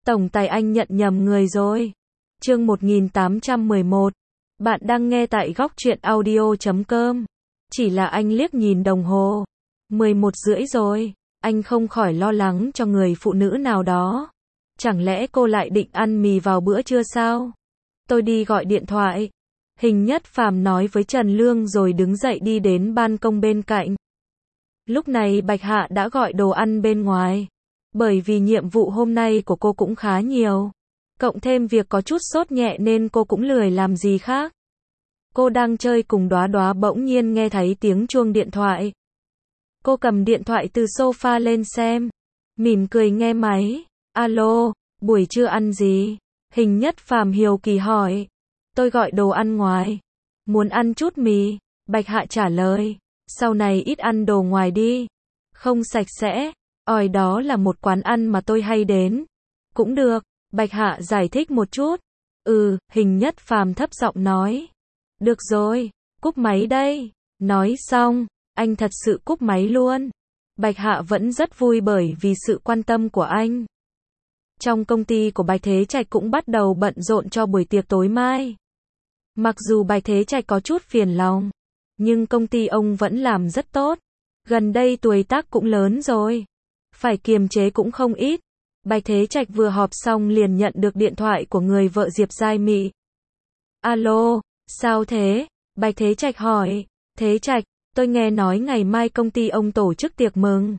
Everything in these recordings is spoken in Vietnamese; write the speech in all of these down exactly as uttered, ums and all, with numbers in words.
Tổng tài anh nhận nhầm người rồi. Chương một nghìn tám trăm mười một. Bạn đang nghe tại góc truyện audio chấm com. Chỉ là anh liếc nhìn đồng hồ. mười một rưỡi rồi. Anh không khỏi lo lắng cho người phụ nữ nào đó. Chẳng lẽ cô lại định ăn mì vào bữa trưa sao? Tôi đi gọi điện thoại. Hình Nhất Phàm nói với Trần Lương rồi đứng dậy đi đến ban công bên cạnh. Lúc này Bạch Hạ đã gọi đồ ăn bên ngoài. Bởi vì nhiệm vụ hôm nay của cô cũng khá nhiều. Cộng thêm việc có chút sốt nhẹ nên cô cũng lười làm gì khác. Cô đang chơi cùng Đóa Đóa bỗng nhiên nghe thấy tiếng chuông điện thoại. Cô cầm điện thoại từ sofa lên xem. Mỉm cười nghe máy. Alo, buổi trưa ăn gì? Hình Nhất Phàm hiếu kỳ hỏi. Tôi gọi đồ ăn ngoài. Muốn ăn chút mì. Bạch Hạ trả lời. Sau này ít ăn đồ ngoài đi. Không sạch sẽ. Ỏi đó là một quán ăn mà tôi hay đến. Cũng được. Bạch Hạ giải thích một chút. Ừ, Hình Nhất Phàm thấp giọng nói. Được rồi, cúp máy đây. Nói xong, anh thật sự cúp máy luôn. Bạch Hạ vẫn rất vui bởi vì sự quan tâm của anh. Trong công ty của Bạch Thế Trạch cũng bắt đầu bận rộn cho buổi tiệc tối mai. Mặc dù Bạch Thế Trạch có chút phiền lòng, nhưng công ty ông vẫn làm rất tốt. Gần đây tuổi tác cũng lớn rồi. Phải kiềm chế cũng không ít. Bạch Thế Trạch vừa họp xong liền nhận được điện thoại của người vợ Diệp Giai Mị. Alo, sao thế? Bạch Thế Trạch hỏi. Thế Trạch, tôi nghe nói ngày mai công ty ông tổ chức tiệc mừng.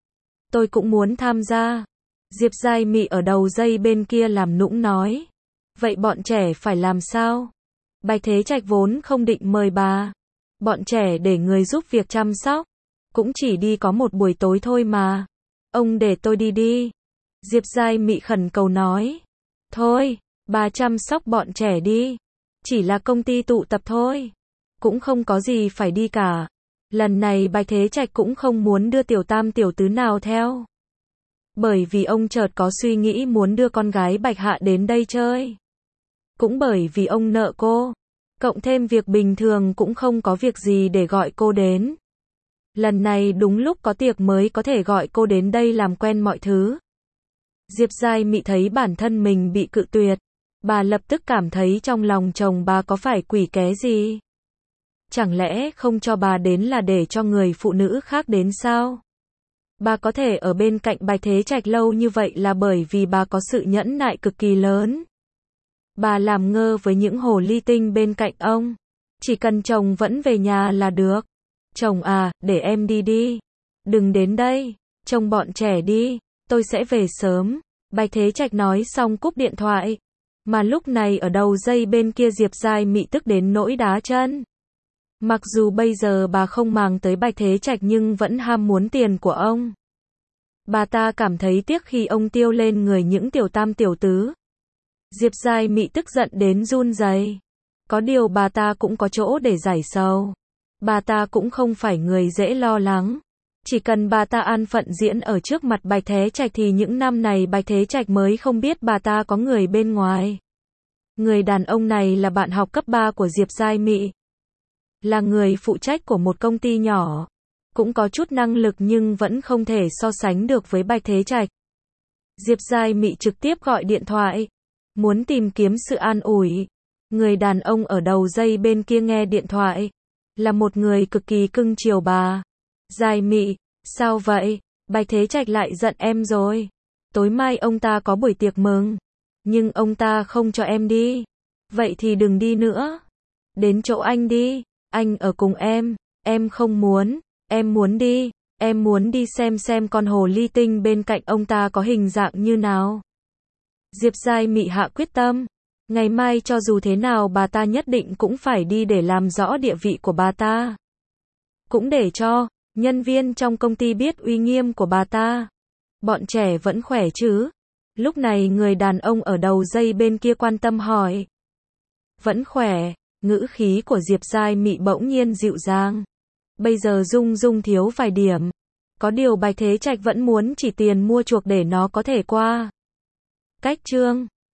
Tôi cũng muốn tham gia. Diệp Giai Mị ở đầu dây bên kia làm nũng nói. Vậy bọn trẻ phải làm sao? Bạch Thế Trạch vốn không định mời bà. Bọn trẻ để người giúp việc chăm sóc. Cũng chỉ đi có một buổi tối thôi mà. Ông để tôi đi đi. Diệp Giai Mị khẩn cầu nói. Thôi, bà chăm sóc bọn trẻ đi. Chỉ là công ty tụ tập thôi. Cũng không có gì phải đi cả. Lần này Bạch Thế Trạch cũng không muốn đưa tiểu tam tiểu tứ nào theo. Bởi vì ông chợt có suy nghĩ muốn đưa con gái Bạch Hạ đến đây chơi. Cũng bởi vì ông nợ cô. Cộng thêm việc bình thường cũng không có việc gì để gọi cô đến. Lần này đúng lúc có tiệc mới có thể gọi cô đến đây làm quen mọi thứ. Diệp Giai Mị thấy bản thân mình bị cự tuyệt. Bà lập tức cảm thấy trong lòng chồng bà có phải quỷ ké gì. Chẳng lẽ không cho bà đến là để cho người phụ nữ khác đến sao? Bà có thể ở bên cạnh Bạch Thế Trạch lâu như vậy là bởi vì bà có sự nhẫn nại cực kỳ lớn. Bà làm ngơ với những hồ ly tinh bên cạnh ông. Chỉ cần chồng vẫn về nhà là được. Chồng à, để em đi đi. Đừng đến đây. Trông bọn trẻ đi. Tôi sẽ về sớm. Bạch Thế Trạch nói xong cúp điện thoại. Mà lúc này ở đầu dây bên kia Diệp Giai Mị tức đến nỗi đá chân. Mặc dù bây giờ bà không màng tới Bạch Thế Trạch nhưng vẫn ham muốn tiền của ông. Bà ta cảm thấy tiếc khi ông tiêu lên người những tiểu tam tiểu tứ. Diệp Giai Mị tức giận đến run rẩy. Có điều bà ta cũng có chỗ để giải sầu. Bà ta cũng không phải người dễ lo lắng. Chỉ cần bà ta an phận diễn ở trước mặt Bạch Thế Trạch thì những năm này Bạch Thế Trạch mới không biết bà ta có người bên ngoài. Người đàn ông này là bạn học cấp ba của Diệp Giai Mị. Là người phụ trách của một công ty nhỏ. Cũng có chút năng lực nhưng vẫn không thể so sánh được với Bạch Thế Trạch. Diệp Giai Mị trực tiếp gọi điện thoại. Muốn tìm kiếm sự an ủi. Người đàn ông ở đầu dây bên kia nghe điện thoại. Là một người cực kỳ cưng chiều bà. Giai Mị, sao vậy? Bạch Thế Trạch lại giận em rồi. Tối mai ông ta có buổi tiệc mừng. Nhưng ông ta không cho em đi. Vậy thì đừng đi nữa. Đến chỗ anh đi. Anh ở cùng em. Em không muốn. Em muốn đi. Em muốn đi xem xem con hồ ly tinh bên cạnh ông ta có hình dạng như nào. Diệp Giai Mị hạ quyết tâm. Ngày mai cho dù thế nào bà ta nhất định cũng phải đi để làm rõ địa vị của bà ta. Cũng để cho nhân viên trong công ty biết uy nghiêm của bà ta. Bọn trẻ vẫn khỏe chứ? Lúc này người đàn ông ở đầu dây bên kia quan tâm hỏi. Vẫn khỏe. Ngữ khí của Diệp Giai Mị bỗng nhiên dịu dàng. Bây giờ Dung Dung thiếu vài điểm. Có điều Bạch Thế Trạch vẫn muốn chỉ tiền mua chuộc để nó có thể qua. Cách chương